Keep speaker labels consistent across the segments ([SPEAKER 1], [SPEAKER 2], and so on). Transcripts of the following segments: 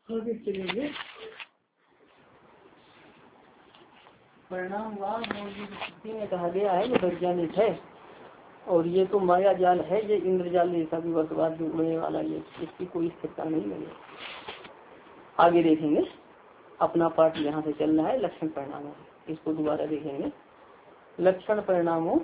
[SPEAKER 1] आगे चलेंगे। परिणामवाद में कहा गया है वो वैज्ञानिक है और ये तो माया जाल है, ये इंद्रजाल जैसा भी वर्तवाद जो उड़ने वाला, ये इसकी कोई स्थिरता नहीं है। आगे देखेंगे, अपना पाठ यहाँ से चल रहा है लक्षण परिणामों, इसको दोबारा देखेंगे। लक्षण परिणामों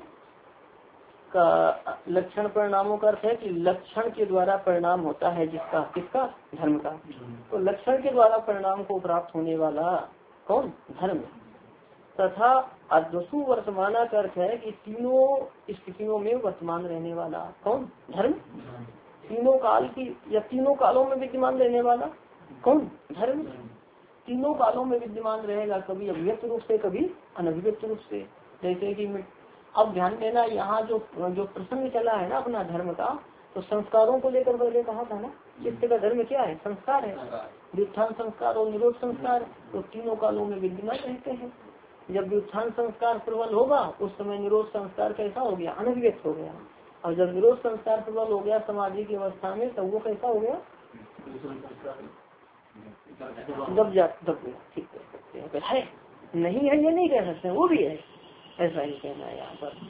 [SPEAKER 1] का अर्थ है कि लक्षण के द्वारा परिणाम होता है जिसका, किसका, धर्म का। तो लक्षण के द्वारा परिणाम को प्राप्त होने वाला कौन, धर्म। तथा अद्वसु वर्तमाना का अर्थ है कि तीनों स्थितियों में वर्तमान रहने वाला कौन, धर्म। तीनों काल की या तीनों कालों में विद्यमान रहने वाला कौन, धर्म। तीनों कालों में विद्यमान रहेगा, कभी अभिव्यक्त रूप से कभी अनभिव्यक्त रूप से। जैसे कि अब ध्यान देना, यहाँ जो प्रसंग चला है ना अपना धर्म का, तो संस्कारों को लेकर पहले कहा था ना, चित्त का धर्म क्या है, संस्कार है। व्युत्थान संस्कार और निरोध संस्कार तो तीनों कालों में विद्यमान रहते हैं। जब व्युत्थान संस्कार प्रबल होगा उस समय निरोध संस्कार कैसा हो गया, अनभिव्यक्त हो गया। और जब निरोध संस्कार प्रबल हो गया समाधि की अवस्था में, तब वो कैसा हो गया, दब गया। ठीक कह सकते हैं, है नहीं है ये नहीं कह सकते, वो भी है, ऐसा ही कहना है यहाँ पर।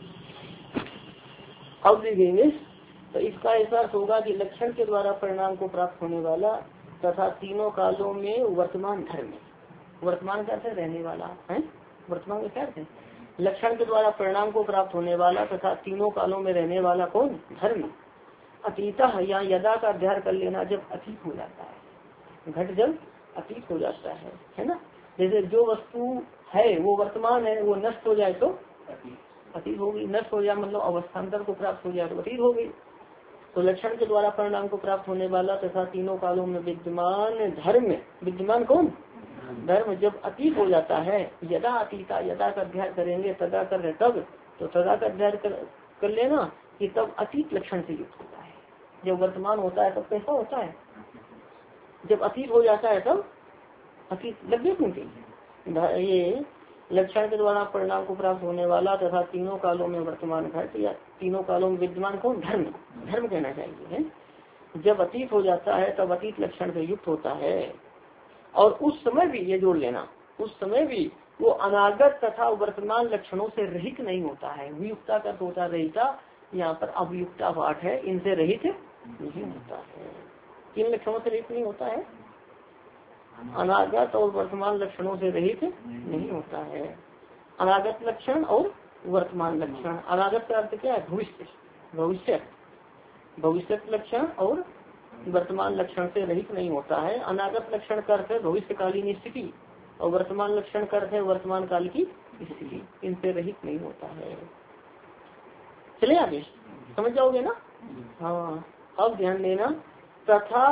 [SPEAKER 1] अब देखेंगे तो इसका ऐसा होगा कि लक्षण के द्वारा परिणाम को प्राप्त होने वाला तथा तीनों कालों में वर्तमान धर्म, वर्तमान कैसे रहने वाला है, वर्तमान में क्या है, लक्षण के द्वारा परिणाम को प्राप्त होने वाला तथा तीनों कालों में रहने वाला कौन, धर्म। अतीता या यदा का अध्ययन कर लेना, जब अतीत हो जाता है, घट जब अतीत हो जाता है ना। जैसे जो वस्तु है वो वर्तमान है, वो नष्ट हो जाए तो अतीत होगी, नष्ट हो जाए मतलब अवस्थान्तर को प्राप्त हो जाए तो अतीत होगी। तो लक्षण के द्वारा परिणाम को प्राप्त होने वाला तथा तीनों कालों में विद्यमान धर्म, विद्यमान कौन, धर्म जब अतीत हो जाता है, यदा अतीता, यदा का अध्ययन करेंगे, तदा कर तब, तो तदा का अध्ययन कर लेना कि तब अतीत लक्षण से युक्त होता है। जब वर्तमान होता है तब कैसा होता है, जब अतीत हो जाता है तब अतीत लगे। क्योंकि ये लक्षण के द्वारा परिणाम को प्राप्त होने वाला तथा तीनों कालों में वर्तमान घट या तीनों कालों में विद्यमान कौन, धर्म, धर्म कहना चाहिए है। जब अतीत हो जाता है तब अतीत लक्षण से युक्त होता है। और उस समय भी ये जोड़ लेना, उस समय भी वो अनागत तथा वर्तमान लक्षणों से रहित नहीं होता है। वियुक्ता का होता रहिता, यहाँ पर अभियुक्ता पाठ है, इनसे रहित नहीं होता है। किन लक्षणों से रहित नहीं होता है, अनागत और वर्तमान लक्षणों से रहित नहीं होता है। अनागत लक्षण और वर्तमान लक्षण, अनागत का अर्थ क्या है, भविष्य, भविष्य, भविष्य लक्षण और वर्तमान लक्षण से रहित नहीं होता है। अनागत लक्षण का अर्थ है भविष्यकालीन स्थिति और वर्तमान लक्षण का अर्थ है वर्तमान काल की स्थिति, इनसे रहित नहीं होता है। चले आगे समझ जाओगे ना। हाँ, अब ध्यान देना, तथा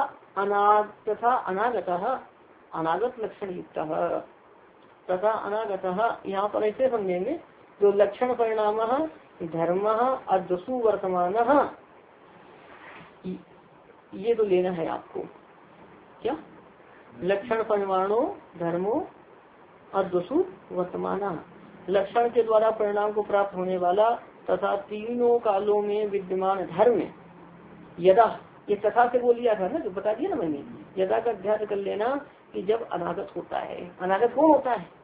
[SPEAKER 1] अनागत, अनागत लक्षण युक्त तथा अनागत, यहाँ पर ऐसे समझेंगे जो लक्षण परिणाम धर्म अद्वसु वर्तमान, ये तो लेना है आपको, क्या, लक्षण परिमाणो धर्मो अद्वसु वर्तमान, लक्षण के द्वारा परिणाम को प्राप्त होने वाला तथा तीनों कालों में विद्यमान धर्म। यदा, ये तथा से बोल दिया था ना, जो बता दिया ना मैंने, यदा का अध्ययन कर लेना कि जब अनागत होता है, अनागत कौन होता है,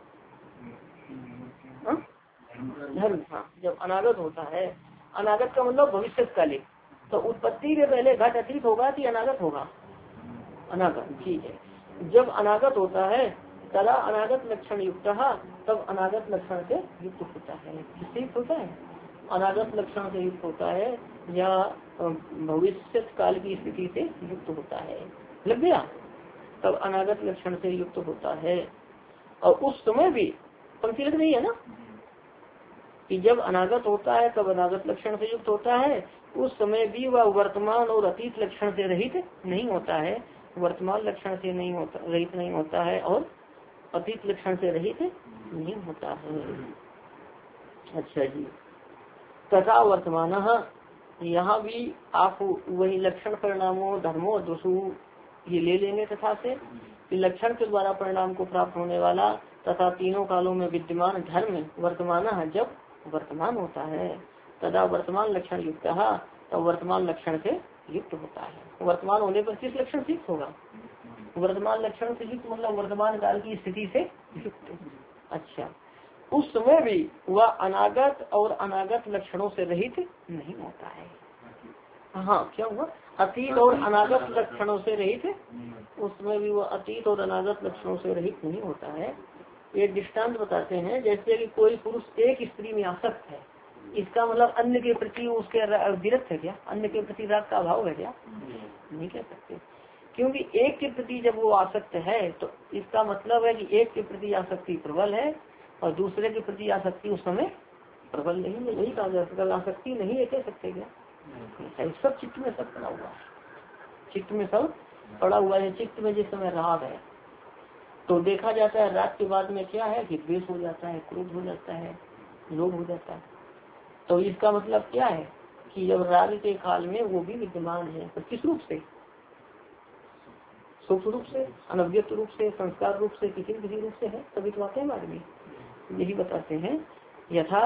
[SPEAKER 1] धर्म। हाँ, जब अनागत होता है, अनागत का मतलब भविष्यकालिक, तो उत्पत्ति के पहले घट अतीत होगा कि अनागत होगा, अनागत, ठीक है। जब अनागत होता है तदा अनागत लक्षण युक्त, तब अनागत लक्षण से युक्त होता है। किससे युक्त होता है, अनागत लक्षण से युक्त होता है या भविष्य काल की स्थिति से युक्त होता है, लग गया। तब अनागत लक्षण से युक्त होता है। और उस समय भी पंक्ति लग रही है ना, कि जब अनागत होता है तब अनागत लक्षण से युक्त होता है, उस समय भी वह वर्तमान और अतीत लक्षण से रहित नहीं होता है, वर्तमान लक्षण से नहीं होता, रहित नहीं होता है और अतीत लक्षण से रहित नहीं होता है। अच्छा जी, तथा वर्तमान, यहाँ भी आप वही लक्षण परिणामों धर्मो अद्वसु ये ले लेंगे तथा से, लक्षण के द्वारा परिणाम को प्राप्त होने वाला तथा तीनों कालों में विद्यमान धर्म वर्तमान, जब वर्तमान होता है तथा वर्तमान लक्षण युक्त, तब वर्तमान लक्षण से युक्त होता है। वर्तमान होने पर किस लक्षण से युक्त होगा, वर्तमान लक्षण से युक्त मतलब वर्तमान काल की स्थिति से युक्त। अच्छा, उस समय भी वह अनागत और अनागत लक्षणों से रहित नहीं होता है। हाँ, क्या हुआ? अतीत और अनागत लक्षणों से रहित, उसमें भी वह अतीत और अनागत लक्षणों से रहित नहीं होता है। एक दृष्टांत बताते हैं, जैसे कि कोई पुरुष एक स्त्री में आसक्त है, इसका मतलब अन्य के प्रति उसके विरक्त है क्या? अन्य के प्रति राग का अभाव है क्या? नहीं कह सकते, क्योंकि एक के प्रति जब वो आसक्त है तो इसका मतलब है कि एक के प्रति आसक्ति प्रबल है और दूसरे के प्रति आसक्ति उस समय प्रबल नहीं है। यही कहा जा सकता, आसक्ति नहीं है कह सकते क्या? सब चित्त में सब पड़ा हुआ है, चित्त में सब पड़ा हुआ है। चित्त में जिस समय राग है तो देखा जाता है राग के बाद में क्या है कि द्वेष हो जाता है, क्रोध हो जाता है, लोभ हो जाता है। तो इसका मतलब क्या है कि जब राग के काल में वो भी विद्यमान है, तो किस रूप से? सूक्ष्म रूप से, अनव्यक्त रूप से, संस्कार रूप से, किसी किसी रूप से है। तभी तो आते हैं बाद में, यही बताते हैं। यथा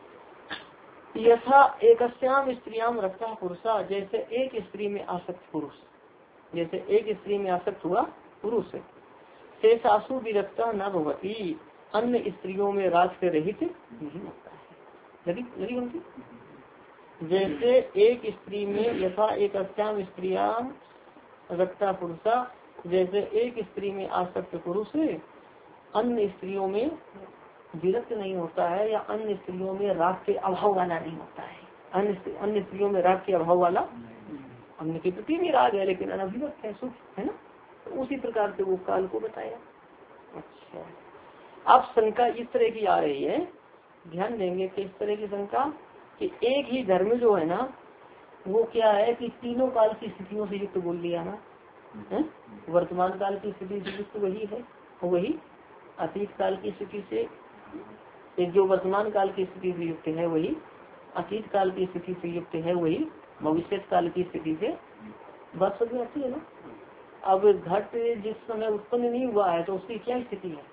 [SPEAKER 1] एकस्याम स्त्रियाम रखता पुरुषा, जैसे एक स्त्री में आसक्त पुरुष, जैसे एक स्त्री में आसक्त हुआ पुरुष से सासु विरक्ता न भवती, अन्य स्त्रियों में राग से रहित नहीं होता है। लगी उनकी, जैसे एक स्त्री में, यथा एकस्याम स्त्रियाम रखता पुरुषा, जैसे एक स्त्री में आसक्त पुरुष अन्य स्त्रियों में विरक्त नहीं होता है, या अन्य स्त्रियों में राग के अभाव वाला नहीं होता है। अन्य स्त्रियों में राग के अभाव वाला, अन्य के प्रति भी राग है लेकिन अनभिव्यक्त है, सुख है ना। तो उसी प्रकार से वो काल को बताया। अच्छा, अब शंका इस तरह की आ रही है, ध्यान देंगे कि इस तरह की शंका कि एक ही धर्म जो है ना वो क्या है कि तीनों काल की स्थितियों से युक्त बोल दिया ना है? वर्तमान काल की स्थिति से युक्त वही है, वही अतीत काल की स्थिति से, एक जो वर्तमान काल की स्थिति से युक्त है वही अतीत काल की स्थिति से युक्त है, वही भविष्य काल की स्थिति से। बात समझ में आती है ना। अब घट जिस समय उत्पन्न नहीं हुआ है तो उसकी क्या स्थिति है?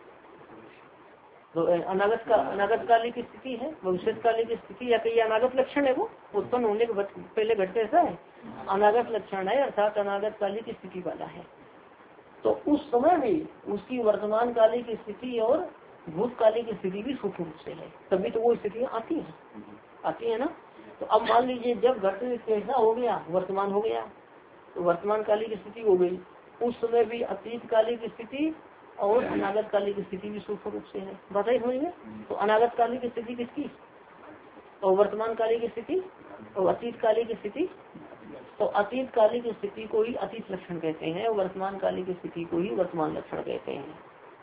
[SPEAKER 1] तो अनागत कालिक स्थिति है, भविष्य कालिक स्थिति, या कहीं अनागत लक्षण है, वो उत्पन्न होने के पहले घट कैसा है? अनागत लक्षण है, अर्थात अनागत कालिक स्थिति वाला है। तो उस समय भी उसकी वर्तमान कालिक स्थिति और भूतकालिक स्थिति भी सूक्ष्म रूप से है, तभी तो वो स्थितियाँ आती है ना। तो अब मान लीजिए जब घट कैसा हो गया, वर्तमान हो गया, तो वर्तमान कालिक स्थिति हो गई, उस समय भी अतीत कालिक स्थिति और अनागत कालिक स्थिति भी सूक्ष्म रूप से है। बताइए समझ में। तो अनागत कालिक स्थिति किसकी? और वर्तमान कालिक स्थिति और अतीत कालिक स्थिति। तो अतीत कालिक स्थिति को ही अतीत लक्षण कहते हैं, वर्तमान कालिक स्थिति को ही वर्तमान लक्षण कहते हैं।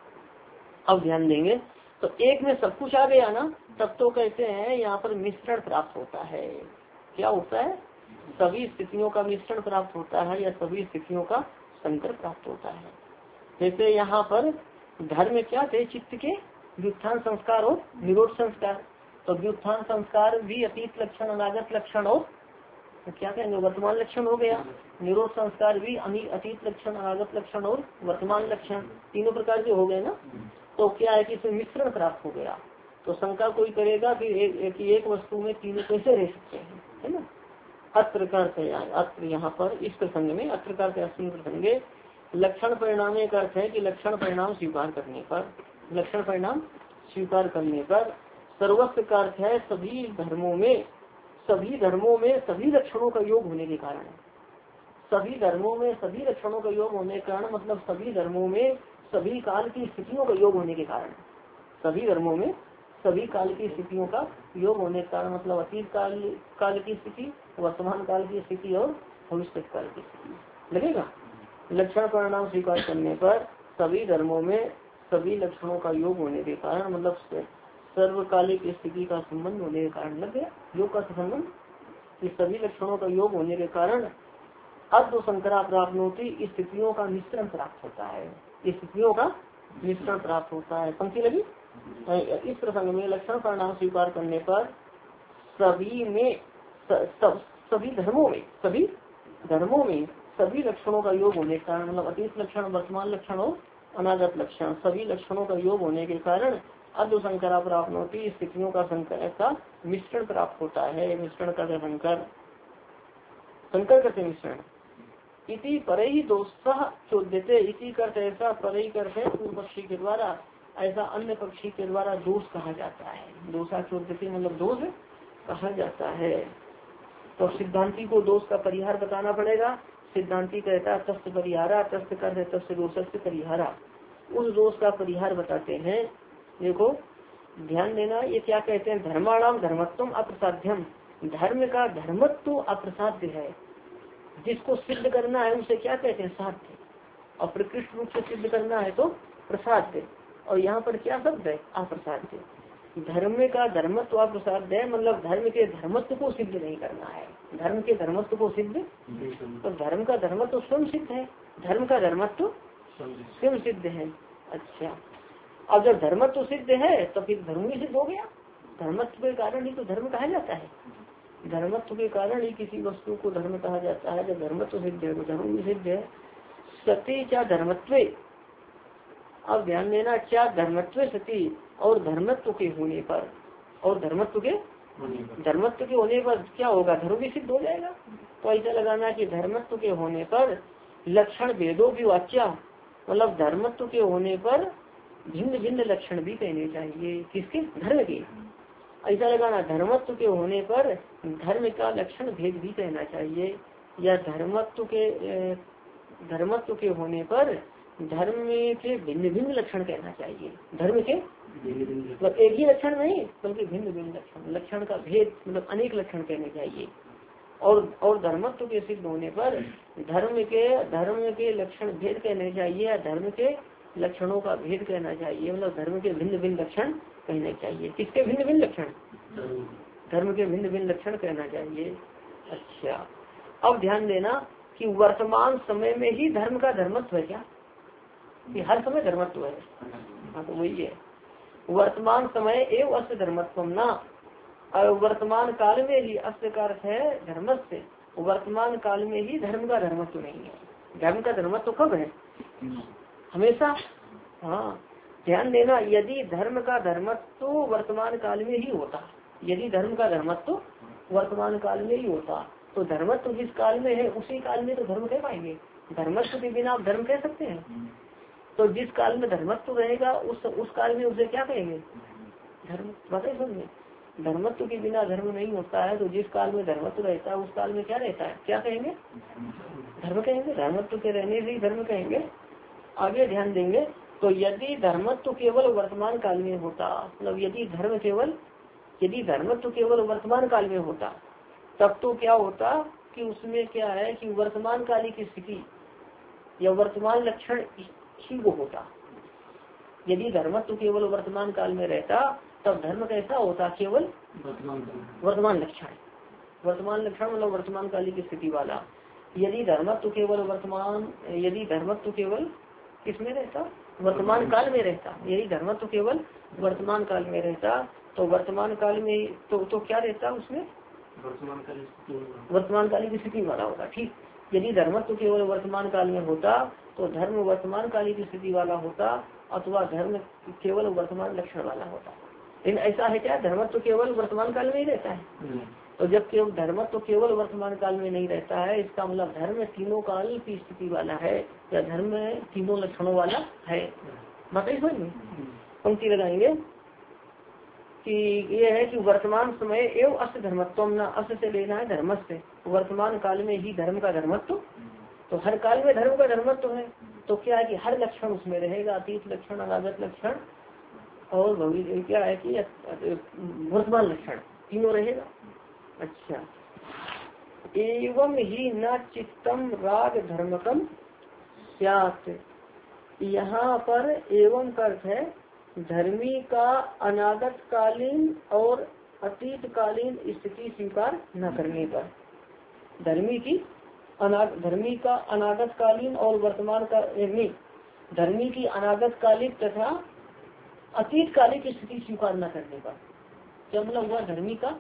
[SPEAKER 1] अब ध्यान देंगे, तो एक में सब कुछ आ गया ना, तब तो कहते हैं यहाँ पर मिश्रण प्राप्त होता है। क्या होता है? सभी स्थितियों का मिश्रण प्राप्त होता है, या सभी स्थितियों का संकर प्राप्त होता है। जैसे यहाँ पर धर्म क्या थे? चित्त के व्युत्थान संस्कार और निरोध संस्कार। तो व्युत्थान संस्कार भी अतीत लक्षण, अनागत लक्षण और तो क्या कहेंगे वर्तमान लक्षण हो गया। निरोध संस्कार भी अतीत लक्षण, अनागत लक्षण और वर्तमान लक्षण, तीनों प्रकार के हो गए ना। तो क्या है कि इसमें मिश्रण प्राप्त हो गया। तो शंका कोई करेगा कि एक वस्तु में तीनों कैसे रह सकते हैं, है ना। अत्र का अर्थ है, अत्र यहाँ पर इस प्रसंग में, अत्र का प्रसंगे लक्षण परिणाम का अर्थ है कि लक्षण परिणाम स्वीकार करने पर, लक्षण परिणाम स्वीकार करने पर, सर्वस्व का अर्थ है सभी धर्मों में सभी लक्षणों का योग होने के कारण, सभी धर्मों में सभी लक्षणों का योग होने के कारण, मतलब सभी धर्मों में सभी काल की स्थितियों का योग होने के कारण, सभी धर्मों में सभी काल की स्थितियों का योग होने के कारण, मतलब अतीत काल की स्थिति, वर्तमान काल की स्थिति और भविष्य काल की स्थिति लगेगा। लक्षण परिणाम स्वीकार करने पर सभी धर्मों में सभी लक्षणों का योग होने के कारण, मतलब सर्वकालिक स्थिति का संबंध होने के कारण लग गया योग का संबंध, इस सभी लक्षणों का योग होने के कारण अद्व संकरा प्राप्त होती, स्थितियों का मिश्रण प्राप्त होता है, स्थितियों का मिश्रण प्राप्त होता है। पंक्ति लगी। इस प्रसंग में लक्षण परिणाम स्वीकार करने पर सभी में सभी धर्मों में सभी लक्षणों का योग होने के कारण, मतलब अतीत लक्षण, वर्तमान लक्षण और अनागत लक्षण, सभी लक्षणों का योग होने के कारण अद्व संकरा प्राप्त होती, स्थितियों का संकर का मिश्रण प्राप्त होता है। मिश्रण का संकर, संकर करते मिश्रण, इति परे ही दोषः चोद्यते, इसी करते ऐसा परे ही करते पूर्व पक्षी के द्वारा ऐसा अन्य पक्षी के द्वारा दोष कहा जाता है। दोषा चोद्यते मतलब दोष कहा जाता है। तो सिद्धांती को दोष का परिहार बताना पड़ेगा। सिद्धांती कहता है तस्य परिहारा, तस्य कर तस्य दोषस्य परिहारा, उस दोष का परिहार बताते हैं। देखो ध्यान देना, ये क्या कहते हैं, धर्माणाम धर्मत्वम अप्रसाध्यम, धर्म का धर्मत्व अप्रसाध्य है। जिसको सिद्ध करना है उसे क्या कहते हैं, साध्य, और प्रकृष्ट रूप से सिद्ध करना है तो प्रसाद्य। और यहाँ पर क्या शब्द है, अप्रसाद्य। धर्म का धर्मत्व अप्रसाद्य है, मतलब धर्म के धर्मत्व को सिद्ध नहीं करना है। धर्म के धर्मत्व को सिद्ध, तो धर्म का धर्मत्व स्वयं सिद्ध है, धर्म का धर्मत्व स्वयं सिद्ध है। अच्छा, अब जब धर्मत्व सिद्ध है तो फिर धर्म भी सिद्ध हो गया। धर्मत्व के कारण ही तो धर्म कहा जाता है। धर्मत्व के कारण ही किसी वस्तु को धर्म कहा जाता है। जब धर्मत्व सिद्ध है तो धर्म भी सिद्ध है। सती क्या धर्मत्वे, अब ध्यान देना, क्या धर्मत्व सती, और धर्मत्व के होने पर, और धर्मत्व के होने पर क्या होगा, धर्म भी सिद्ध हो जाएगा। तो ऐसा लगाना कि धर्मत्व के होने पर लक्षण भेदों की वाच्या, मतलब धर्मत्व के होने पर भिन्न भिन्न लक्षण भी कहने चाहिए। किसके, धर्म के। ऐसा लगाना, धर्मत्व के होने पर धर्म का लक्षण भेद भी कहना चाहिए, या धर्मत्व के होने पर धर्म के भिन्न भिन्न लक्षण कहना चाहिए। धर्म के मतलब एक ही लक्षण नहीं बल्कि भिन्न भिन्न लक्षण, लक्षण का भेद मतलब अनेक लक्षण कहने चाहिए। और धर्मत्व के सिद्ध होने पर धर्म के लक्षण भेद कहने चाहिए, या धर्म के लक्षणों का भेद कहना चाहिए, मतलब धर्म के भिन्न भिन्न लक्षण कहने चाहिए। किसके भिन्न भिन्न लक्षण, धर्म के भिन्न भिन्न लक्षण कहना चाहिए। अच्छा, अब ध्यान देना कि वर्तमान समय में ही धर्म का धर्मत्व है क्या, कि हर समय धर्मत्व है। हाँ तो वही है, वर्तमान समय एवं अस्य धर्मत्व ना, और वर्तमान काल में ही, अस्य का अर्थ है धर्म से, वर्तमान काल में ही धर्म का धर्मत्व नहीं है। धर्म का धर्मत्व कब है, हमेशा। हाँ ध्यान देना, यदि धर्म का धर्मत्व वर्तमान काल में ही होता, यदि धर्म का धर्मत्व वर्तमान काल में ही होता, तो धर्मत्व जिस काल में है उसी काल में तो धर्म कह पाएंगे। धर्मत्व के बिना आप धर्म कह सकते हैं। तो जिस काल में धर्मत्व रहेगा उस काल में उसे क्या कहेंगे, धर्म। बताइए समझे, धर्मत्व के बिना धर्म नहीं होता है, तो जिस काल में धर्मत्व रहता है उस काल में क्या रहता है, क्या कहेंगे, धर्म कहेंगे। धर्मत्व के रहने से ही धर्म कहेंगे। आगे ध्यान देंगे, तो यदि धर्मत्व केवल वर्तमान काल में होता, मतलब यदि धर्मत्व केवल वर्तमान काल में होता, तब तो क्या होता कि उसमें क्या है कि वर्तमान काली की स्थिति या वर्तमान लक्षण ही वो होता। यदि धर्मत्व केवल वर्तमान काल में रहता तब धर्म कैसा होता, केवल वर्तमान लक्षण मतलब वर्तमान काली की स्थिति वाला। यदि धर्मत्व केवल किसमें रहता, वर्तमान काल में रहता, यदि धर्मत्व केवल वर्तमान काल में रहता तो वर्तमान काल में तो क्या रहता, उसमें वर्तमान काली की स्थिति वाला होता। ठीक, यदि धर्मत्व केवल वर्तमान काल में होता तो धर्म वर्तमान काली की स्थिति वाला होता, अथवा धर्म केवल वर्तमान लक्षण वाला होता। लेकिन ऐसा है क्या, धर्मत्व केवल वर्तमान काल में ही रहता है। तो जब केवल धर्मत्व केवल वर्तमान काल में नहीं रहता है, इसका मतलब धर्म तीनों काल की स्थिति वाला है, या धर्म तीनों लक्षणों वाला है। बताइए समझ में, पंक्ति लगाएंगे कि ये है कि वर्तमान समय एवं अस्य धर्मत्व, न अस्य से लेना है धर्म से, वर्तमान काल में ही धर्म का धर्मत्व, तो हर काल में धर्म का धर्मत्व है। तो क्या है कि हर लक्षण उसमें रहेगा, अतीत लक्षण, अनागत लक्षण और भविष्य, क्या है कि वर्तमान लक्षण तीनों रहेगा। अच्छा, एवं ही न चित्तम राग धर्मकम स्यात्, यहाँ पर एवं का अर्थ है धर्मी का अनागत कालीन और अतीत कालीन स्थिति स्वीकार न करने पर, धर्मी का अनागत कालीन और वर्तमान का धर्मी की अनागत कालिक तथा अतीत कालिक स्थिति स्वीकार न करने पर। क्या मतलब हुआ, धर्मी का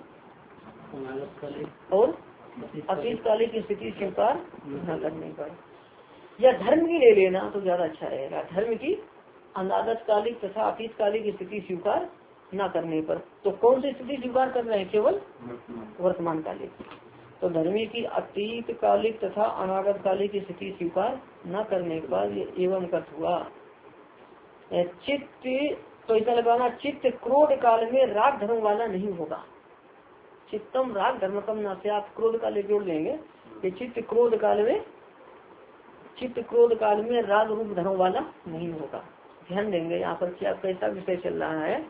[SPEAKER 1] और अतीत कालिक स्थिति स्वीकार न करने पर, या धर्म की ले लेना तो ज्यादा अच्छा रहेगा। धर्म की अनागत कालिक तथा अतीत कालिक स्थिति स्वीकार न करने पर, तो कौन सी स्थिति स्वीकार कर रहे हैं, केवल वर्तमान कालिक। तो धर्मी की अतीत कालिक तथा अनागत कालिक की स्थिति स्वीकार न करने पर एवं कथ हुआ। चित्त, तो इतना लगाना, चित्त क्रोध काल में राग धर्म वाला नहीं होगा। चित्तम राग धर्मकम नास्यात्, क्रोध काल जोड़ देंगे कि चित्त क्रोध काल में, चित्त क्रोध काल में राग रूप धर्म वाला नहीं होगा। ध्यान देंगे यहाँ पर क्या कैसा विषय चल रहा है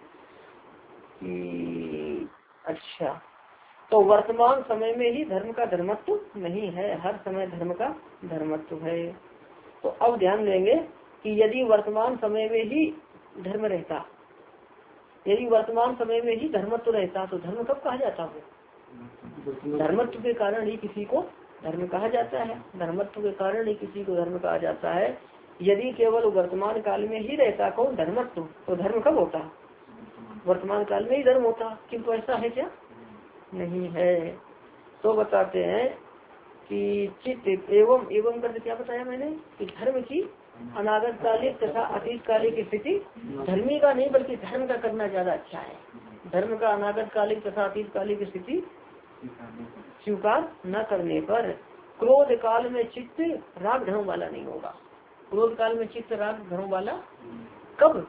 [SPEAKER 1] कि अच्छा, तो वर्तमान समय में ही धर्म का धर्मत्व नहीं है, हर समय धर्म का धर्मत्व है। तो अब ध्यान देंगे कि यदि वर्तमान समय में ही धर्म रहता, यदि वर्तमान समय में ही धर्मत्व रहता तो धर्म कब कहा जाता है? धर्मत्व के कारण ही किसी को धर्म कहा जाता है, धर्मत्व के कारण ही किसी को धर्म कहा जाता है। यदि केवल वर्तमान काल में ही रहता कौन धर्मत्व, तो धर्म कब होता? वर्तमान काल में ही धर्म होता, किंतु ऐसा है क्या? नहीं है। तो बताते हैं कि चित्त एवं एवं करके क्या बताया मैंने कि धर्म की अनागत कालिक तथा अतीत कालिक की स्थिति धर्मी का नहीं बल्कि धर्म का करना ज्यादा अच्छा है। धर्म का अनागत कालिक तथा अतीत कालिक की स्थिति स्वीकार न करने पर क्रोध काल में चित्त राग धर्म वाला नहीं होगा। क्रोध काल में चित्त राग धर्म वाला कब?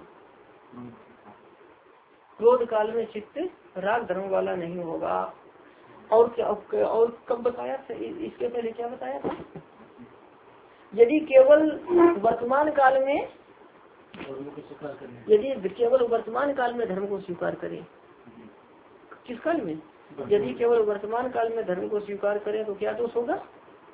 [SPEAKER 1] क्रोध काल में चित्त राग धर्म वाला नहीं होगा। और क्या, और कब बताया था? इसके पहले क्या बताया था? यदि केवल वर्तमान काल में, यदि केवल वर्तमान काल में धर्म को स्वीकार करें, किस काल में? यदि केवल वर्तमान काल में धर्म को स्वीकार करें तो क्या दोष होगा?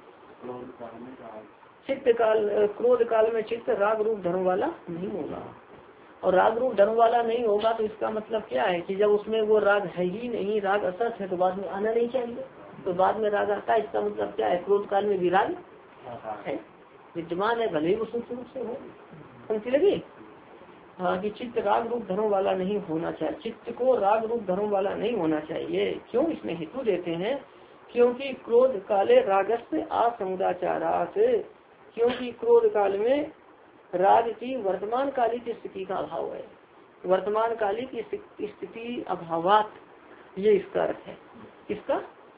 [SPEAKER 1] चित्त काल, क्रोध काल में चित्त राग रूप धर्म वाला नहीं होगा। और राग रूप धर्म वाला नहीं होगा तो इसका मतलब क्या है कि जब उसमें वो राग है ही नहीं, राग असत है, तो बाद में आना नहीं चाहिए, तो बाद में राग आता है। इसका मतलब क्या है? क्रोध काल में भी राग है, विद्यमान है, भले ही वो सूक्ष्म रूप से हो। समझ लगी? हाँ, कि चित्त राग रूप धर्म वाला नहीं होना चाहिए, चित्त को राग रूप धर्म वाला नहीं होना चाहिए। क्यों? इसमें हेतु देते हैं, क्योंकि क्रोध काले रागस्य असमुदाचारात, क्योंकि क्रोध काल में राग की वर्तमान कालिक की स्थिति का अभाव है। वर्तमान कालिक की स्थिति अभावात, ये इसका अर्थ है। किसका?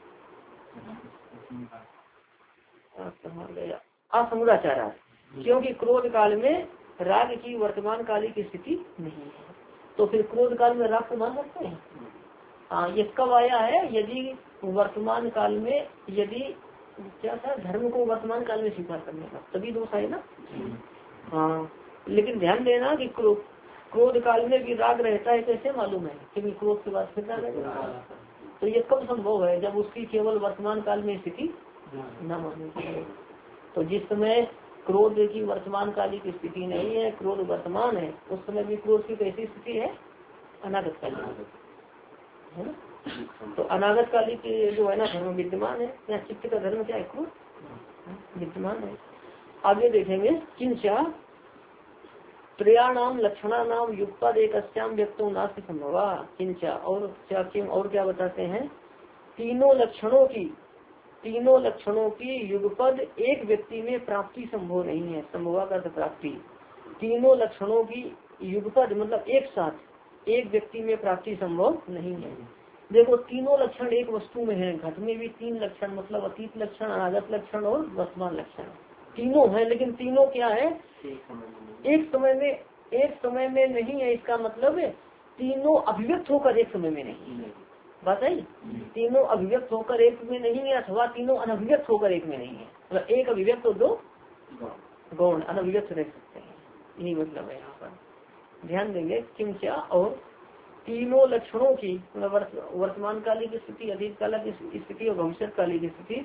[SPEAKER 1] असमुदाचारात, क्योंकि क्रोध काल में राग की वर्तमान कालिक की स्थिति नहीं है। तो फिर क्रोध काल में राग को मान सकते हैं? हाँ, ये कब आया है? यदि वर्तमान काल में, यदि क्या था, धर्म को वर्तमान काल में स्वीकार करने का, तभी दोष आए ना। हाँ, लेकिन ध्यान देना कि क्रोध काल में भी राग रहता है, कैसे मालूम है? क्योंकि क्रोध के बाद फिर राग रहता है। तो ये कब संभव है? जब उसकी केवल वर्तमान काल में स्थिति न मानी। तो जिस समय क्रोध की वर्तमान कालिक की स्थिति नहीं है, क्रोध वर्तमान है, उस समय भी क्रोध की कैसी स्थिति है? अनागत कालिक है ना। तो अनागत कालिक जो है ना धर्म विद्यमान है, या चित्त का धर्म क्या है? क्रोध विद्यमान है। आगे देखेंगे, किंचा त्रयाणाम लक्षणानाम युगपद एकस्याम व्यक्तो नास्ति संभवा। किंचा, और क्या बताते हैं? तीनों लक्षणों की युगपद एक व्यक्ति में प्राप्ति संभव नहीं है। संभवा का प्राप्ति, तीनों लक्षणों की युगपद मतलब एक साथ एक व्यक्ति में प्राप्ति संभव नहीं है। देखो, तीनों लक्षण एक वस्तु में है। घट में भी तीन लक्षण, मतलब अतीत लक्षण, अनागत लक्षण और वर्तमान लक्षण, तीनों है। लेकिन तीनों क्या है? एक समय में नहीं है। इसका मतलब है तीनों अभिव्यक्त होकर एक समय में नहीं है। बात है, तीनों अभिव्यक्त होकर एक में नहीं है, अथवा तीनों अनभिव्यक्त होकर एक में नहीं है। मतलब एक अभिव्यक्त और दो गौण अनभिव्यक्त रह सकते हैं, यही मतलब है यहाँ पर। ध्यान देंगे, किंचा, और तीनों लक्षणों की वर्तमान कालिक स्थिति, अतीत कालिक स्थिति और भविष्य कालिक स्थिति,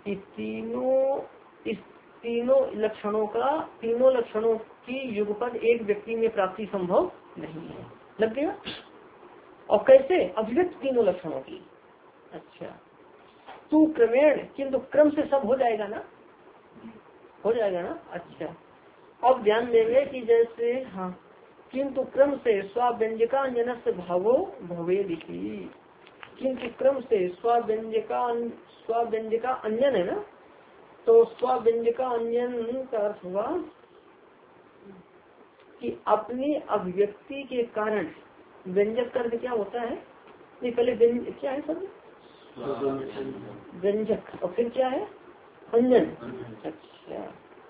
[SPEAKER 1] तीनों लक्षणों की युगपद एक व्यक्ति में प्राप्ति संभव नहीं है। लग गया? और कैसे? अभिव्यक्त तीनों लक्षणों की। अच्छा, तू क्रमेण, किंतु क्रम से सब हो जाएगा ना? हो जाएगा ना? अच्छा, अब ध्यान देंगे कि जैसे, हाँ, किंतु क्रम से स्वाव्यंजका अंजनस्य भावो भवे लिखी। किंतु क्रम से स्वाव्यंजका अंजन है ना, तो स्वाव्यंजका अंजन का अर्थ हुआ कि अपनी अभिव्यक्ति के कारण, व्यंजक कर्म क्या होता है? नहीं, पहले क्या है सर? व्यंजक और फिर क्या है अंजन। अच्छा,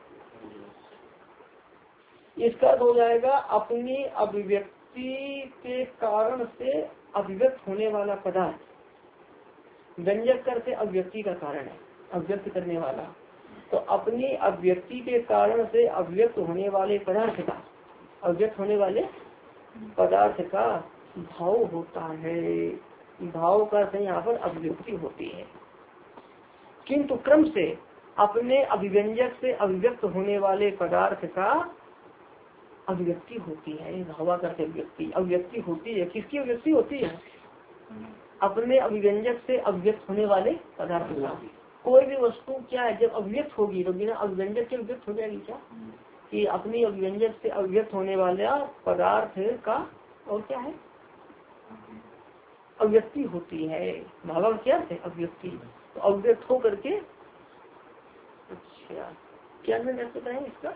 [SPEAKER 1] इसका अर्थ हो जाएगा अपनी अभिव्यक्ति के कारण से अभिव्यक्त होने वाला पदार्थ। व्यंजक करते अभिव्यक्ति का कारण है, अभिव्यक्त करने वाला। तो अपनी अभिव्यक्ति के कारण से अभिव्यक्त होने वाले पदार्थ का, अभिव्यक्त होने वाले पदार्थ का भाव होता है। भाव का से यहाँ पर अभिव्यक्ति होती है, किंतु क्रम से अपने अभिव्यंजक से अभिव्यक्त होने वाले पदार्थ का अभिव्यक्ति होती है। भावा करते अभिव्यक्ति, अभिव्यक्ति होती है। किसकी अभिव्यक्ति होती है? अपने अभिव्यंजक से अभिव्यक्त होने वाले पदार्थ का। कोई भी वस्तु क्या है, जब अभिव्यक्त होगी तो बिना अभिव्यंजक के अभिव्यक्त हो जाएगी क्या? कि अपनी अभिव्यंजक से अभिव्यक्त होने वाला पदार्थ का और क्या है अभिव्यक्ति होती है। भावा क्या है अभिव्यक्ति, तो अभिव्यक्त हो करके। अच्छा, क्या निर्णय बताएं इसका?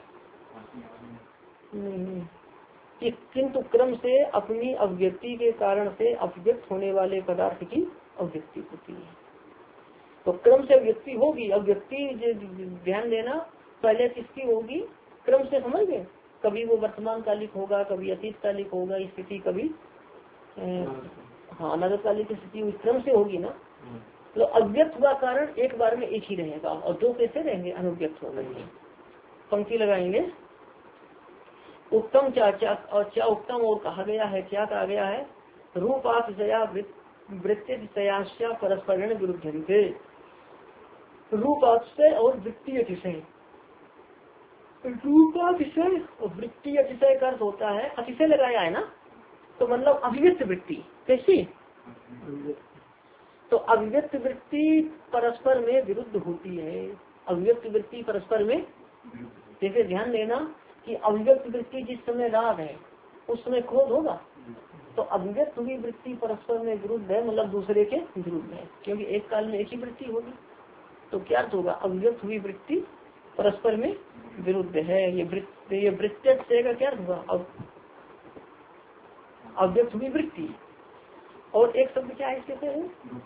[SPEAKER 1] नहीं, किंतु क्रम से अपनी अभिव्यक्ति के कारण से अभिव्यक्त होने वाले पदार्थ की अभिव्यक्ति होती है। तो क्रम से अभिव्यक्ति होगी। अभिव्यक्ति ध्यान देना पहले किसकी होगी, क्रम से समझ गए। कभी वो वर्तमान कालिक होगा, कभी अतीत कालिक होगा स्थिति, कभी अनागत कालिक स्थिति, उस क्रम से होगी ना। तो अव्यक्त हुआ कारण एक बार में एक ही रहेगा, और दो कैसे रहेंगे, अनुव्यक्त हो गए। पंक्ति लगाएंगे, उत्तम क्या उत्तम और कहा गया है, क्या कहा गया है, रूपातिशया वृत्तिशया परस्पर विरुद्धन्ते। रूपातिशय और वृत्तीय अतिशय, रूपातिशय और वृत्तीय अतिशय का अर्थ होता है, अतिशय लगाया है ना, तो मतलब अभिव्यक्त वृत्ति। कैसी? तो अभिव्यक्त वृत्ति परस्पर में विरुद्ध होती है। अभिव्यक्त वृत्ति परस्पर में, जैसे ध्यान देना कि अभिव्यक्त वृत्ति जिस समय राग है उस समय क्रोध होगा, तो अभिव्यक्त हुई वृत्ति परस्पर में विरुद्ध है, मतलब दूसरे के विरुद्ध है, क्योंकि एक काल में एक ही वृत्ति होगी। तो क्या अर्थ होगा, अभिव्यक्त हुई वृत्ति परस्पर में विरुद्ध है। ये वृत्ति का क्या अर्थ होगा, अव्यक्त हुई वृत्ति। और एक शब्द क्या है इसके पहले,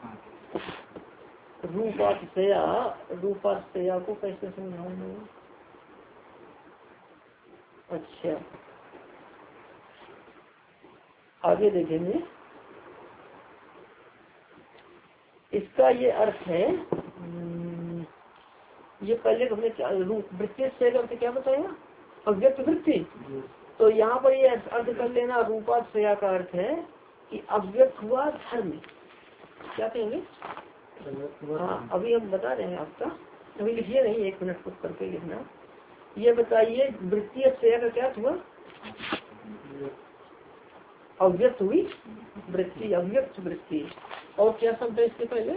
[SPEAKER 1] रूपातिशया। रूपातिशया को कैसे समझाऊंगा? अच्छा, आगे देखेंगे। इसका ये अर्थ है, ये पहले हमने वृत्ति से क्या बताया, अव्यक्त वृत्ति। तो यहाँ पर ये अर्थ कर लेना, रूपातिशया का अर्थ है कि अव्यक्त हुआ धर्म। क्या कहेंगे? हाँ, अभी हम बता रहे हैं आपका, अभी लिखिए नहीं, एक मिनट कुछ करके लिखना। ये बताइए वृत्तीय अक्षय का क्या हुआ, अव्यक्त हुई वृत्ति, अव्यक्त वृत्ति। और क्या शब्द है इसके पहले,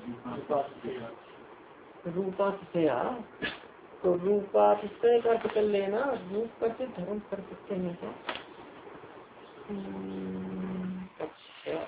[SPEAKER 1] रूपातिशया। तो रूपातिशय का अर्थ कर लेना, रूप करके धर्म कर सकते हैं क्या? अच्छा,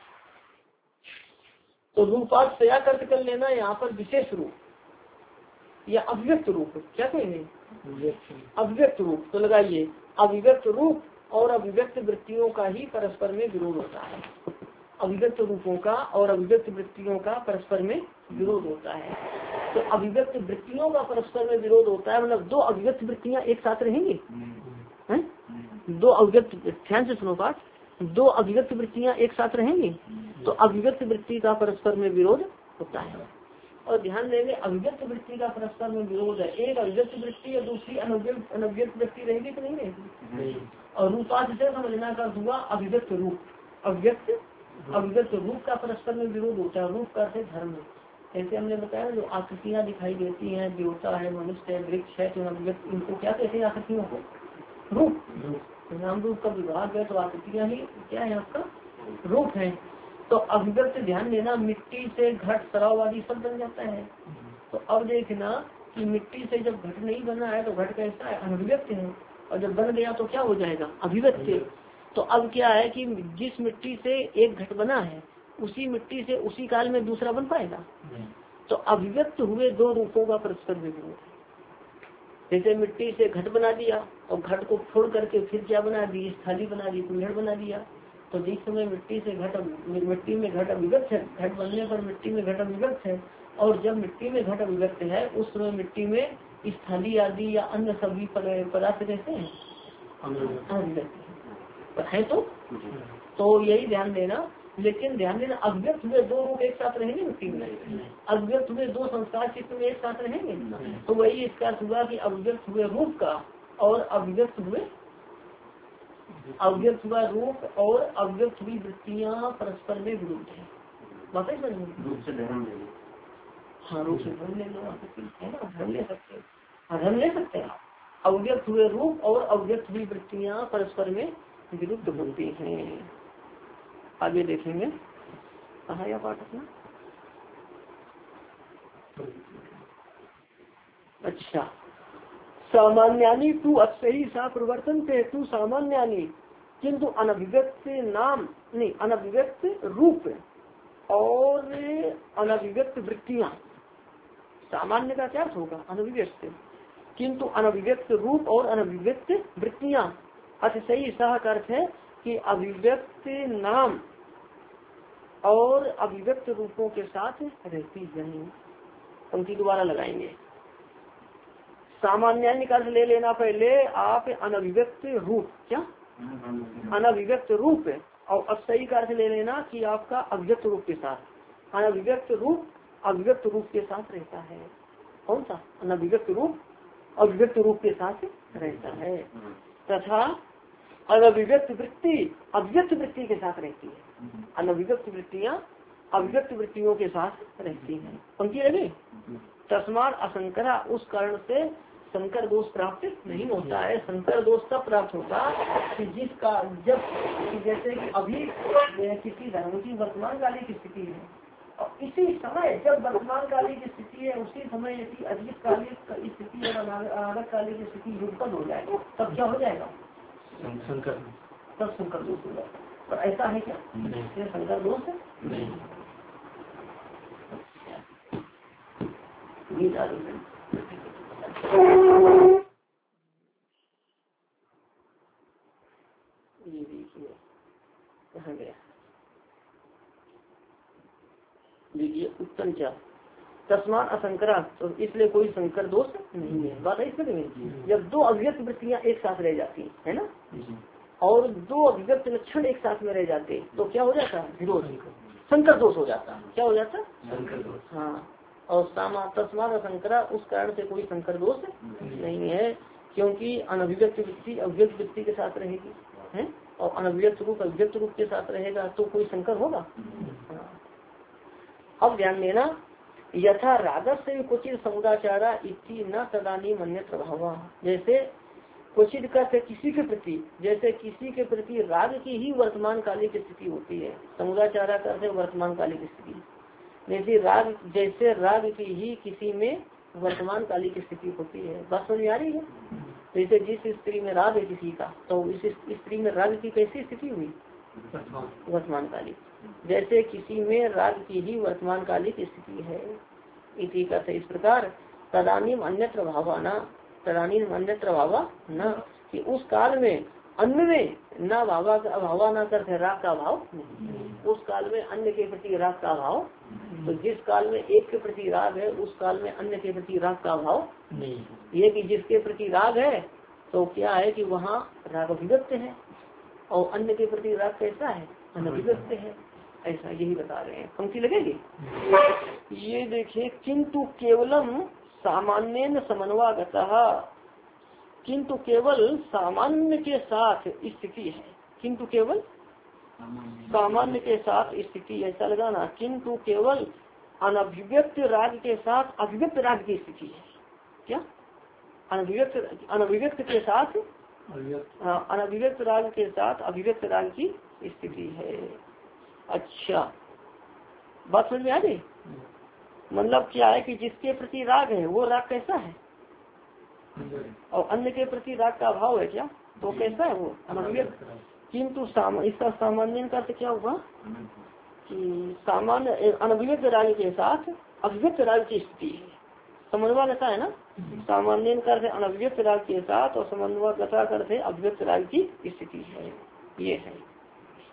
[SPEAKER 1] तो रूपातिशया का अर्थ कर लेना यहाँ पर विशेष रूप या अव्यक्त रूप। क्या कहेंगे, अव्यक्त रूप। तो लगाइए, अभिव्यक्त रूप और अभिव्यक्त वृत्तियों का ही परस्पर में विरोध होता है। अभिव्यक्त रूपों का और अभिव्यक्त वृत्तियों का परस्पर में विरोध होता है। तो अभिव्यक्त वृत्तियों का परस्पर में विरोध होता है, मतलब दो अभिव्यक्त वृत्तियां एक साथ रहेंगी। दो अभिव्यक्त, ध्यान से सुनो बात, दो अभिव्यक्त वृत्तियां एक साथ रहेंगी, तो अभिव्यक्त वृत्ति का परस्पर में विरोध होता है। और ध्यान देंगे, अभिव्यक्त वृत्ति का परस्पर में विरोध है, एक अभिव्यक्त वृत्ति और दूसरी अनव्यक्त वृत्ति रहेगी कि नहीं रहेगी। और रूपातिशय समझना का हुआ अभिव्यक्त रूप, अभिव्यक्त रूप का परस्पर में विरोध होता है। रूप का अर्थ है धर्म। जैसे हमने बताया जो आकृतियाँ दिखाई देती हैं, देवता है, मनुष्य है, वृक्ष है, तो अभिव्यक्त, इनको क्या कहते हैं आकृतियों को, रूप। नाम रूप का विभाग है, तो आकृतियाँ ही क्या है आपका रूप है। तो अभिव्यक्त ध्यान देना, मिट्टी से घट सराव आदि सब बन जाता है। तो अब देखना कि मिट्टी से जब घट नहीं बना है तो घट कैसा है, अभिव्यक्त है, और जब बन गया तो क्या हो जाएगा, अभिव्यक्त। तो अब क्या है कि जिस मिट्टी से एक घट बना है उसी मिट्टी से उसी काल में दूसरा बन पाएगा। तो अभिव्यक्त हुए दो रूपों का परस्पर विरोध है। जैसे मिट्टी से घट बना दिया और घट को फोड़ करके फिर क्या बना दी, थाली बना दी, कुल्हड़ बना दिया, तो जिस समय मिट्टी में घट अभिव्यक्त है, घट बनने पर मिट्टी में घट अभिव्यक्त है, और जब मिट्टी में घट अभिव्यक्त है उस समय मिट्टी में स्थली आदि या अन्य सभी पदार्थ कैसे हैं, अभिव्यक्त है। तो यही ध्यान देना। लेकिन ध्यान देना, अव्यक्त हुए दो रूप एक साथ रहेंगे मिट्टी में, अव्यक्त हुए दो संस्कार चित्त में एक साथ रहेंगे। तो वही इसका अर्थ हुआ कि अव्यक्त हुए रूप का और अव्यक्त हुआ रूप और अव्यक्त हुई वृत्तियाँ परस्पर में विरुद्ध है। वापस रूप से धर्म ले लो, हाँ रूप से धर्म ले लो, है ना, धर्म ले सकते हैं, धर्म ले सकते हैं। अव्यक्त हुए रूप और अव्यक्त हुई वृत्तियाँ परस्पर में विरुद्ध होती हैं। आगे देखेंगे, कहाँ या पाठ अपना। अच्छा, सामान्यानि तू अक्षयी सा प्रवर्तन पे तू सामान्यानि, किंतु अनभिव्यक्त नाम नहीं, अनभिव्यक्त रूप और अनभिव्यक्त वृत्तियां। सामान्य का क्या होगा, अनभिव्यक्त, किंतु अनभिव्यक्त रूप और अनभिव्यक्त वृत्तियां। अतिशयी सह का अर्थ है कि अभिव्यक्त नाम और अभिव्यक्त रूपों के साथ रहती है। पंक्ति दोबारा लगाएंगे। सामान्य का अर्थ ले लेना पहले आप, अनभिव्यक्त रूप, क्या अनभिव्यक्त रूप, और अक्षयी का अर्थ ले लेना कि आपका अभिव्यक्त रूप के साथ, अनभिव्यक्त रूप अभिव्यक्त रूप के साथ रहता है। कौन सा, अनभिव्यक्त रूप अभिव्यक्त रूप के साथ रहता है, तथा अनभिव्यक्त वृत्ति अभिव्यक्त वृत्ति के साथ रहती है। अनभिव्यक्त वृत्तियाँ अभिव्यक्त वृत्तियों के साथ रहती हैं। पंक्ति लगी। तस्मात् असंकरा, उस कारण से संकर दोष प्राप्त नहीं होता है। संकर दोष तब प्राप्त होता कि जिसका जब, जैसे कि अभी किसी धर्म की वर्तमान काली की स्थिति है और इसी समय जब वर्तमान काली की स्थिति है उसी समय यदि अधिक कालिक स्थिति और अनागत काली की स्थिति युगपद हो जाए तब क्या हो जाएगा, संकर, तब संकर दोष हो जाएगा। पर ऐसा है क्या, ये संकर दोष है नहीं। ये देखिए कहाँ गया, देखिए उत्तम क्या, तस्मात् असंकरा, तो इसलिए कोई संकर दोष नहीं है। बात है इसमें, जब दो अभिव्यक्त वृत्तियाँ एक साथ रह जाती है ना, और दो अभिव्यक्त लक्षण एक साथ में रह जाते तो क्या हो जाता है, विरोध, संकर दोष हो जाता। क्या हो जाता, संकर दोष। हाँ, और तस्मात् असंकरा, उस कारण से कोई संकर दोष नहीं है, क्योंकि अनभिव्यक्त वृत्ति अभिव्यक्त वृत्ति के साथ रहेगी है, और अनभिव्यक्त रूप अभिव्यक्त रूप के साथ रहेगा तो कोई संकर होगा। अब ध्यान देना, यथा रागस से क्वचित समुदाचारा इति न तदानी अन्यत्र भावा। जैसे क्वचित का किसी के प्रति, जैसे किसी के प्रति राग की ही वर्तमान कालिक स्थिति होती है। समुदाचारा का वर्तमान कालिक स्थिति, जैसे राग की ही किसी में वर्तमान कालिक स्थिति होती है। बात समझ आ रही है। जैसे जिस स्त्री में राग है किसी का, तो इस स्त्री में राग की कैसी स्थिति हुई, वर्तमान कालिक। जैसे किसी में राग की ही वर्तमान कालिक स्थिति है, इसी का इस प्रकार तदानीम अन्यत्र भावाना, तदानीम अन्यत्र भावा न, कि उस काल में अन्य में न भावा का अभावा न करते राग का अभाव, उस काल में अन्य के प्रति राग का अभाव। तो जिस काल में एक के प्रति राग है उस काल में अन्य के प्रति राग का अभाव नहीं। ये कि जिसके प्रति राग है तो क्या है कि वहाँ राग अभिव्यक्त है, और अन्य के प्रति राग कैसा है, अनभिव्यक्त है। ऐसा यही बता रहे हैं। पंक्ति लगेगी। ये देखिए, किंतु केवलम सामान्य समन्वयगतः, किंतु केवल सामान्य के साथ स्थिति है, किंतु केवल सामान्य के साथ स्थिति, ऐसा लगाना। किंतु केवल अनभिव्यक्त राग के साथ अभिव्यक्त राग की स्थिति है। क्या, अनभिव्यक्त के साथ अनभिव्यक्त राग के साथ अभिव्यक्त राग की स्थिति है। अच्छा, बात समझ में आ गई। मतलब क्या है कि जिसके प्रति राग है वो राग कैसा है, और अन्य के प्रति राग का अभाव है क्या, तो कैसा है वो, अनभिव्यक्त। किंतु इसका सामान्य का क्या हुआ कि सामान्य अनभिव्यक्त राग के साथ अभिव्यक्त राग की स्थिति है। समन्वय गता है ना, सामान्य करते अनभिव्यक्त राग के साथ और समन्वय गता करते अभिव्यक्त राग की स्थिति है। ये है।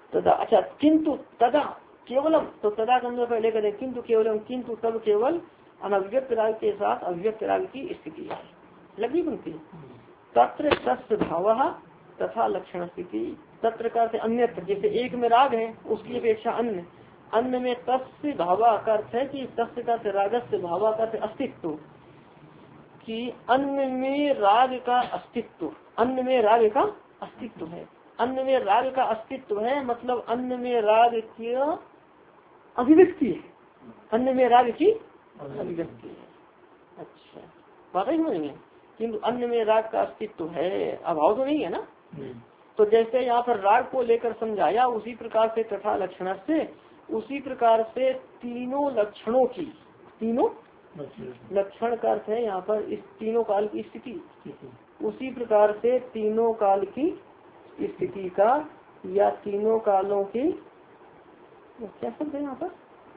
[SPEAKER 1] तदा, अच्छा किंतु तदा केवलम, तो तदा हम पहले करें किंतु केवलम, किंतु तब केवल अनव्यक्त राग के साथ अव्यक्त राग की स्थिति है। लगी पंक्ति। तत्र तस्य भाव तथा लक्षण स्थिति, तत्र का अन्यत्र, जैसे एक में राग है उसकी अपेक्षा अन्य, अन्य में तस्य भावा का अर्थ है कि तस्य का रागस्य भावा का अस्तित्व, कि अन्य में राग का अस्तित्व, अन्य में राग का अस्तित्व है, अन्य में राग का अस्तित्व है, मतलब अन्य में राग की अभिव्यक्ति है, अन्य में राग की अभिव्यक्ति है। अच्छा बात है समझ में, किंतु अन्य में राग का अस्तित्व है, अभाव तो नहीं है ना। तो जैसे यहाँ पर राग को लेकर समझाया, उसी प्रकार से तथा लक्षण से, उसी प्रकार से तीनों लक्षणों की, तीनों लक्षण का अर्थ है यहाँ पर इस तीनों काल की स्थिति, उसी प्रकार से तीनों काल की स्थिति का या तीनों कालों की, क्या शब्द है यहाँ पर,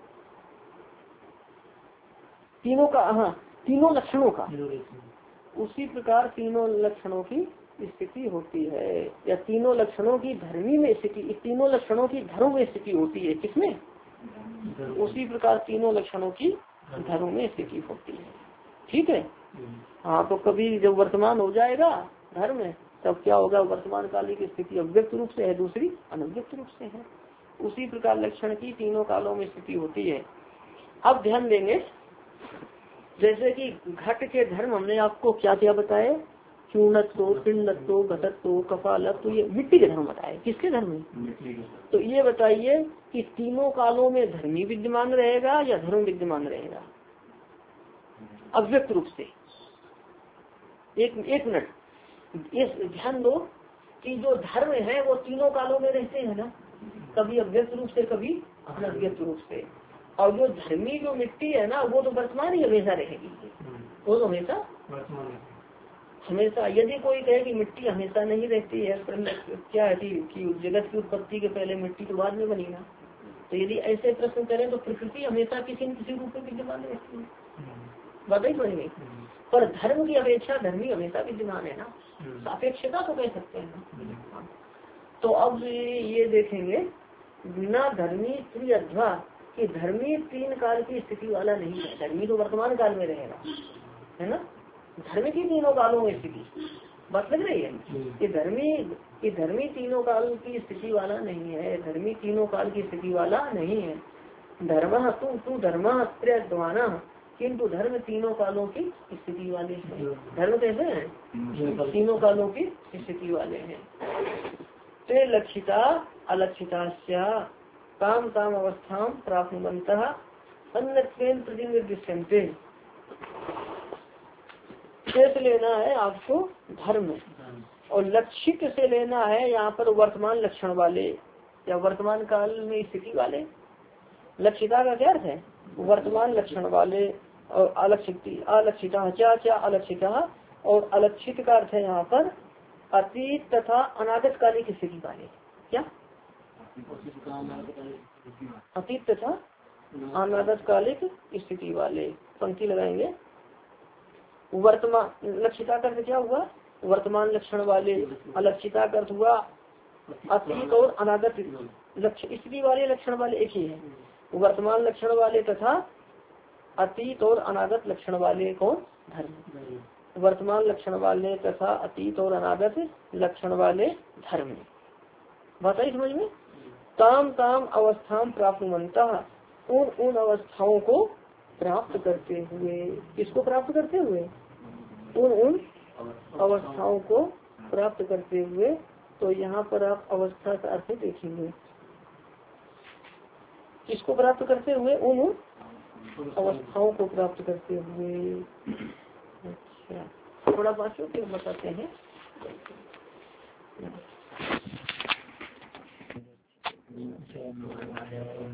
[SPEAKER 1] तीनों का, हाँ तीनों लक्षणों का, उसी प्रकार तीनों लक्षणों की स्थिति होती है, या तीनों लक्षणों की धर्मी में स्थिति, तीनों लक्षणों की धर्म में स्थिति होती है। किसमें? उसी प्रकार तीनों लक्षणों की धर्म में स्थिति होती है। ठीक है। हाँ तो कभी जब वर्तमान हो जाएगा धर्म में, तब क्या होगा, वर्तमान काल की स्थिति अव्यक्त रूप से है, दूसरी अनव्यक्त रूप से है। उसी प्रकार लक्षण की तीनों कालों में स्थिति होती है। अब ध्यान देंगे, जैसे कि घट के धर्म हमने आपको क्या क्या बताए, चूर्णत्व, पिंडत्व, घटत्व, कपालत्व, ये मिट्टी के धर्म बताए। किसके धर्म? तो ये बताइए कि तीनों कालों में धर्मी विद्यमान रहेगा या धर्म विद्यमान रहेगा? अव्यक्त रूप से। एक मिनट, ये ध्यान दो कि जो धर्म है वो तीनों कालों में रहते हैं ना, कभी अव्यक्त रूप से कभी अनव्यक्त रूप से। और जो धर्मी जो मिट्टी है ना, वो तो वर्तमान ही हमेशा रहेगी, वो तो हमेशा। यदि कोई कहे कि मिट्टी हमेशा नहीं रहती है, क्या है कि जगत की उत्पत्ति के पहले मिट्टी तो बाद में बनी ना, तो यदि ऐसे प्रश्न करें तो प्रकृति हमेशा किसी न किसी रूप में विद्यमान रहती है, बात ही पड़ेगी। पर धर्म की अपेक्षा धर्मी हमेशा विद्यमान है ना, सापेक्षता तो कह सकते हैं ना। तो अब ये देखेंगे, बिना धर्मी स्त्री अध्वा कि धर्मी तीन काल की स्थिति वाला नहीं है, धर्मी तो वर्तमान काल में रहेगा, है ना। धर्म की तीनों कालों में स्थिति, बात लग रही है कि धर्मी तीनों काल की स्थिति वाला नहीं है, धर्मी तीनों काल की स्थिति वाला नहीं है। धर्म तू धर्म त्रयद्वाना, किंतु धर्म तीनों कालों की स्थिति वाले हैं। धर्म कैसे हैं? तीनों कालों की स्थिति वाले हैं। ते लक्षिता अलक्षिता काम काम अवस्था प्राप्नुवन्तः अन्यत्वेन प्रतिनिर्दिश्यन्ते। से लेना है आपको धर्म, और लक्षित से लेना है यहाँ पर वर्तमान लक्षण वाले या वर्तमान काल में स्थिति वाले। लक्षिता का क्या अर्थ है? वर्तमान लक्षण वाले। और अलक्षिता क्या अलक्षिता, और अलक्षित का अर्थ है यहाँ पर अतीत तथा अनागत कालिक स्थिति वाले। क्या? अतीत तथा अनागत कालिक स्थिति वाले। पंक्ति लगाएंगे। वर्तमान लक्षिता का अर्थ क्या हुआ? वर्तमान लक्षण वाले। अलक्षिता का अर्थ हुआ अतीत और अनागत लक्ष्य स्थिति वाले। लक्षण वाले एक ही है, वर्तमान लक्षण वाले तथा अतीत और अनागत लक्षण वाले। कौन? धर्म। वर्तमान लक्षण वाले तथा अतीत और अनागत लक्षण वाले धर्म। बताइए समझ में। ताम ताम अवस्था प्राप्नुवन्तः, उन अवस्थाओं को प्राप्त करते हुए। किसको प्राप्त करते हुए? उन अवस्थाओं को प्राप्त करते हुए। तो यहाँ पर आप अवस्था का अर्थ देखेंगे, किसको प्राप्त करते हुए? उन अवस्थाओं को प्राप्त करते हुए। अच्छा, थोड़ा बातों के बताते हैं।